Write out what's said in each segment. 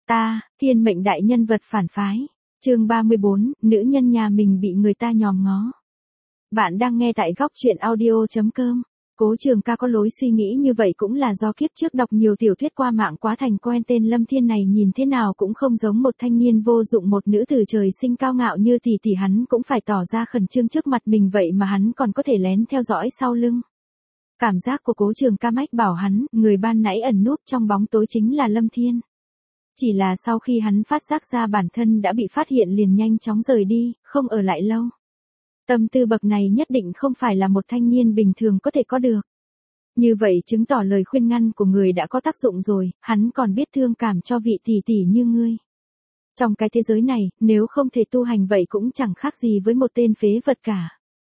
Ta, thiên mệnh đại nhân vật phản phái. Chương 34, nữ nhân nhà mình bị người ta nhòm ngó. Bạn đang nghe tại góc truyện audio.com. Cố Trường Ca có lối suy nghĩ như vậy cũng là do kiếp trước đọc nhiều tiểu thuyết qua mạng quá thành quen. Tên Lâm Thiên này nhìn thế nào cũng không giống một thanh niên vô dụng, một nữ tử trời sinh cao ngạo như tỷ hắn cũng phải tỏ ra khẩn trương trước mặt mình, vậy mà hắn còn có thể lén theo dõi sau lưng. Cảm giác của Cố Trường Ca mách bảo hắn, người ban nãy ẩn núp trong bóng tối chính là Lâm Thiên. Chỉ là sau khi hắn phát giác ra bản thân đã bị phát hiện liền nhanh chóng rời đi, không ở lại lâu. Tâm tư bậc này nhất định không phải là một thanh niên bình thường có thể có được. Như vậy chứng tỏ lời khuyên ngăn của người đã có tác dụng rồi, hắn còn biết thương cảm cho vị tỷ như ngươi. Trong cái thế giới này, nếu không thể tu hành vậy cũng chẳng khác gì với một tên phế vật cả.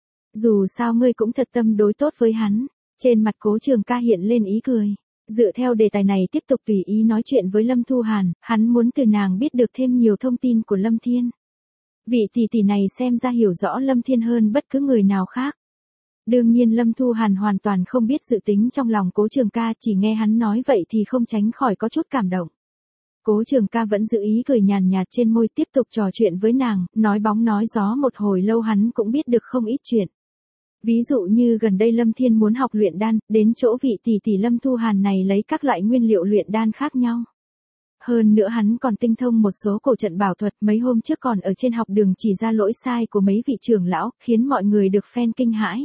Dù sao ngươi cũng thật tâm đối tốt với hắn. Trên mặt Cố Trường Ca hiện lên ý cười. Dựa theo đề tài này tiếp tục tùy ý nói chuyện với Lâm Thu Hàn, hắn muốn từ nàng biết được thêm nhiều thông tin của Lâm Thiên. Vị tỷ này xem ra hiểu rõ Lâm Thiên hơn bất cứ người nào khác. Đương nhiên Lâm Thu Hàn hoàn toàn không biết dự tính trong lòng Cố Trường Ca, chỉ nghe hắn nói vậy thì không tránh khỏi có chút cảm động. Cố Trường Ca vẫn giữ ý cười nhàn nhạt trên môi, tiếp tục trò chuyện với nàng, nói bóng nói gió một hồi lâu hắn cũng biết được không ít chuyện. Ví dụ như gần đây Lâm Thiên muốn học luyện đan, đến chỗ vị tỷ Lâm Thu Hàn này lấy các loại nguyên liệu luyện đan khác nhau. Hơn nữa hắn còn tinh thông một số cổ trận bảo thuật, mấy hôm trước còn ở trên học đường chỉ ra lỗi sai của mấy vị trưởng lão, khiến mọi người được phen kinh hãi.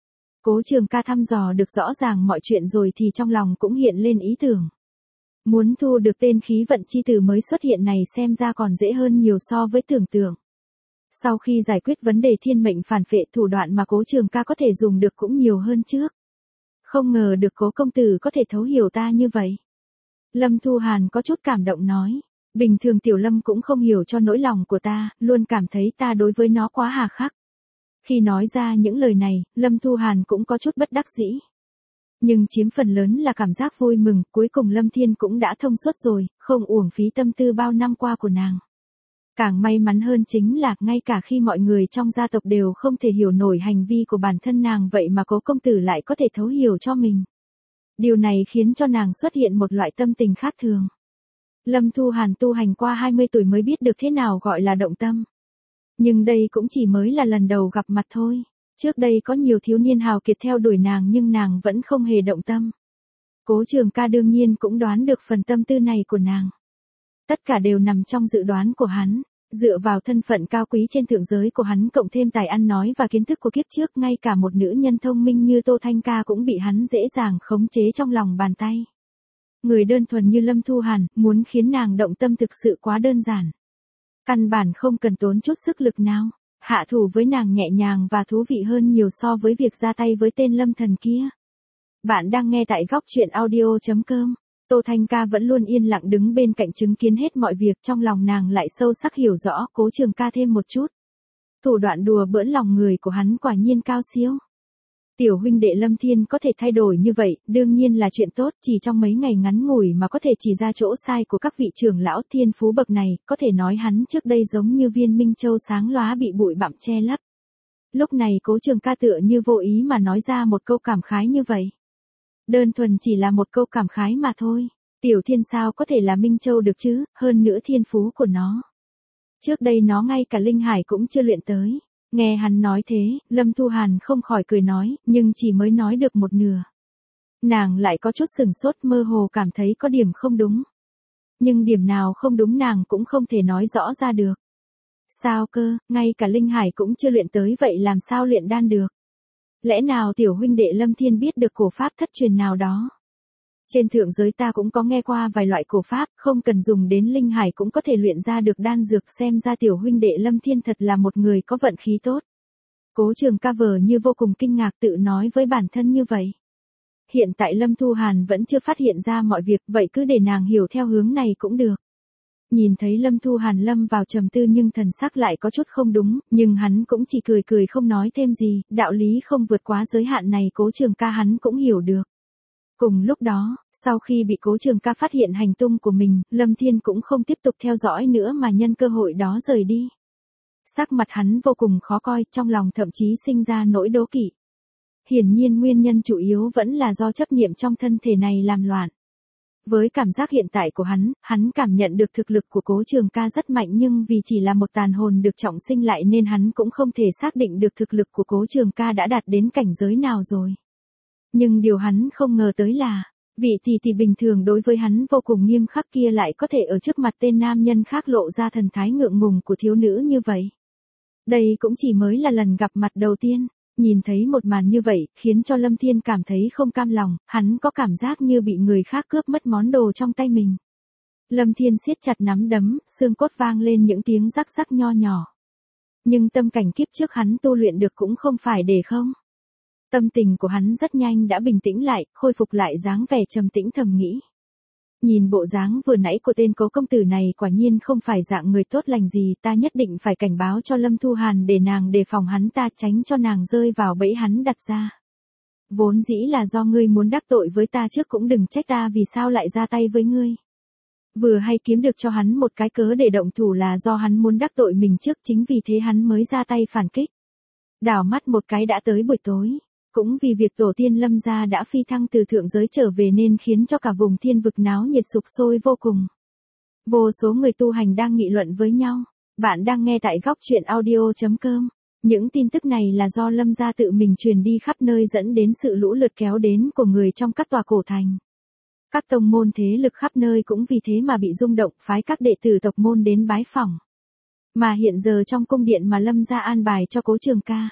Cố Trường Ca thăm dò được rõ ràng mọi chuyện rồi thì trong lòng cũng hiện lên ý tưởng. Muốn thu được tên khí vận chi tử mới xuất hiện này xem ra còn dễ hơn nhiều so với tưởng tượng. Sau khi giải quyết vấn đề thiên mệnh phản phệ, thủ đoạn mà Cố Trường Ca có thể dùng được cũng nhiều hơn trước. Không ngờ được Cố công tử có thể thấu hiểu ta như vậy. Lâm Thu Hàn có chút cảm động nói. Bình thường Tiểu Lâm cũng không hiểu cho nỗi lòng của ta, luôn cảm thấy ta đối với nó quá hà khắc. Khi nói ra những lời này, Lâm Thu Hàn cũng có chút bất đắc dĩ. Nhưng chiếm phần lớn là cảm giác vui mừng, cuối cùng Lâm Thiên cũng đã thông suốt rồi, không uổng phí tâm tư bao năm qua của nàng. Càng may mắn hơn chính là ngay cả khi mọi người trong gia tộc đều không thể hiểu nổi hành vi của bản thân nàng, vậy mà Cố công tử lại có thể thấu hiểu cho mình. Điều này khiến cho nàng xuất hiện một loại tâm tình khác thường. Lâm Thu Hàn tu hành qua 20 tuổi mới biết được thế nào gọi là động tâm. Nhưng đây cũng chỉ mới là lần đầu gặp mặt thôi. Trước đây có nhiều thiếu niên hào kiệt theo đuổi nàng nhưng nàng vẫn không hề động tâm. Cố Trường Ca đương nhiên cũng đoán được phần tâm tư này của nàng. Tất cả đều nằm trong dự đoán của hắn. Dựa vào thân phận cao quý trên thượng giới của hắn cộng thêm tài ăn nói và kiến thức của kiếp trước, ngay cả một nữ nhân thông minh như Tô Thanh Ca cũng bị hắn dễ dàng khống chế trong lòng bàn tay. Người đơn thuần như Lâm Thu Hàn, muốn khiến nàng động tâm thực sự quá đơn giản. Căn bản không cần tốn chút sức lực nào. Hạ thủ với nàng nhẹ nhàng và thú vị hơn nhiều so với việc ra tay với tên Lâm Thần kia. Bạn đang nghe tại góc truyện audio.com. Tô Thanh Ca vẫn luôn yên lặng đứng bên cạnh chứng kiến hết mọi việc, trong lòng nàng lại sâu sắc hiểu rõ Cố Trường Ca thêm một chút. Thủ đoạn đùa bỡn lòng người của hắn quả nhiên cao siêu. Tiểu huynh đệ Lâm Thiên có thể thay đổi như vậy, đương nhiên là chuyện tốt, chỉ trong mấy ngày ngắn ngủi mà có thể chỉ ra chỗ sai của các vị trưởng lão thiên phú bậc này, có thể nói hắn trước đây giống như viên minh châu sáng lóa bị bụi bặm che lấp. Lúc này Cố Trường Ca tựa như vô ý mà nói ra một câu cảm khái như vậy. Đơn thuần chỉ là một câu cảm khái mà thôi. Tiểu Thiên sao có thể là Minh Châu được chứ, hơn nữa thiên phú của nó. Trước đây nó ngay cả linh hải cũng chưa luyện tới. Nghe hắn nói thế, Lâm Thu Hàn không khỏi cười nói, nhưng chỉ mới nói được một nửa. Nàng lại có chút sừng sốt, mơ hồ cảm thấy có điểm không đúng. Nhưng điểm nào không đúng nàng cũng không thể nói rõ ra được. Sao cơ, ngay cả linh hải cũng chưa luyện tới vậy làm sao luyện đan được? Lẽ nào tiểu huynh đệ Lâm Thiên biết được cổ pháp thất truyền nào đó? Trên thượng giới ta cũng có nghe qua vài loại cổ pháp, không cần dùng đến linh hải cũng có thể luyện ra được đan dược, xem ra tiểu huynh đệ Lâm Thiên thật là một người có vận khí tốt. Cố Trường Ca vờ như vô cùng kinh ngạc tự nói với bản thân như vậy. Hiện tại Lâm Thu Hàn vẫn chưa phát hiện ra mọi việc, vậy cứ để nàng hiểu theo hướng này cũng được. Nhìn thấy Lâm Thu Hàn lâm vào trầm tư nhưng thần sắc lại có chút không đúng, nhưng hắn cũng chỉ cười không nói thêm gì, đạo lý không vượt quá giới hạn này Cố Trường Ca hắn cũng hiểu được. Cùng lúc đó, sau khi bị Cố Trường Ca phát hiện hành tung của mình, Lâm Thiên cũng không tiếp tục theo dõi nữa mà nhân cơ hội đó rời đi. Sắc mặt hắn vô cùng khó coi, trong lòng thậm chí sinh ra nỗi đố kỵ. Hiển nhiên nguyên nhân chủ yếu vẫn là do chấp niệm trong thân thể này làm loạn. Với cảm giác hiện tại của hắn cảm nhận được thực lực của Cố Trường Ca rất mạnh, nhưng vì chỉ là một tàn hồn được trọng sinh lại nên hắn cũng không thể xác định được thực lực của Cố Trường Ca đã đạt đến cảnh giới nào rồi. Nhưng điều hắn không ngờ tới là, vị tỷ bình thường đối với hắn vô cùng nghiêm khắc kia lại có thể ở trước mặt tên nam nhân khác lộ ra thần thái ngượng ngùng của thiếu nữ như vậy. Đây cũng chỉ mới là lần gặp mặt đầu tiên. Nhìn thấy một màn như vậy, khiến cho Lâm Thiên cảm thấy không cam lòng, hắn có cảm giác như bị người khác cướp mất món đồ trong tay mình. Lâm Thiên siết chặt nắm đấm, xương cốt vang lên những tiếng rắc rắc nho nhỏ. Nhưng tâm cảnh kiếp trước hắn tu luyện được cũng không phải để không. Tâm tình của hắn rất nhanh đã bình tĩnh lại, khôi phục lại dáng vẻ trầm tĩnh, thầm nghĩ. Nhìn bộ dáng vừa nãy của tên Cố công tử này quả nhiên không phải dạng người tốt lành gì, ta nhất định phải cảnh báo cho Lâm Thu Hàn để nàng đề phòng hắn ta, tránh cho nàng rơi vào bẫy hắn đặt ra. Vốn dĩ là do ngươi muốn đắc tội với ta trước, cũng đừng trách ta vì sao lại ra tay với ngươi. Vừa hay kiếm được cho hắn một cái cớ để động thủ là do hắn muốn đắc tội mình trước, chính vì thế hắn mới ra tay phản kích. Đảo mắt một cái đã tới buổi tối. Cũng vì việc tổ tiên Lâm gia đã phi thăng từ thượng giới trở về nên khiến cho cả vùng thiên vực náo nhiệt sục sôi vô cùng. Vô số người tu hành đang nghị luận với nhau. Bạn đang nghe tại góc truyện audio.com. Những tin tức này là do Lâm gia tự mình truyền đi khắp nơi, dẫn đến sự lũ lượt kéo đến của người trong các tòa cổ thành. Các tông môn thế lực khắp nơi cũng vì thế mà bị rung động, phái các đệ tử tộc môn đến bái phỏng. Mà hiện giờ trong cung điện mà Lâm gia an bài cho Cố Trường Ca.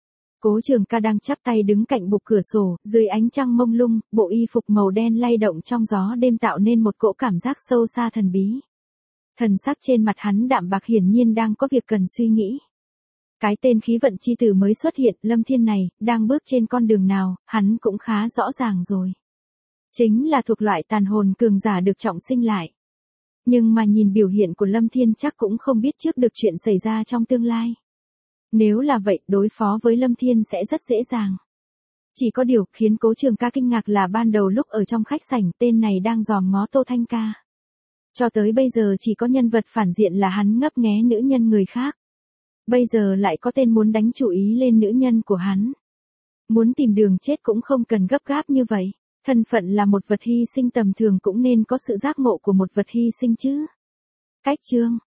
Cố Trường Ca đang chắp tay đứng cạnh bục cửa sổ, dưới ánh trăng mông lung, bộ y phục màu đen lay động trong gió đêm tạo nên một cỗ cảm giác sâu xa thần bí. Thần sắc trên mặt hắn đạm bạc, hiển nhiên đang có việc cần suy nghĩ. Cái tên khí vận chi tử mới xuất hiện, Lâm Thiên này, đang bước trên con đường nào, hắn cũng khá rõ ràng rồi. Chính là thuộc loại tàn hồn cường giả được trọng sinh lại. Nhưng mà nhìn biểu hiện của Lâm Thiên chắc cũng không biết trước được chuyện xảy ra trong tương lai. Nếu là vậy, đối phó với Lâm Thiên sẽ rất dễ dàng. Chỉ có điều khiến Cố Trường Ca kinh ngạc là ban đầu lúc ở trong khách sảnh, tên này đang dòm ngó Tô Thanh Ca. Cho tới bây giờ chỉ có nhân vật phản diện là hắn ngấp nghé nữ nhân người khác. Bây giờ lại có tên muốn đánh chú ý lên nữ nhân của hắn. Muốn tìm đường chết cũng không cần gấp gáp như vậy. Thân phận là một vật hy sinh tầm thường cũng nên có sự giác ngộ của một vật hy sinh chứ. Cách chương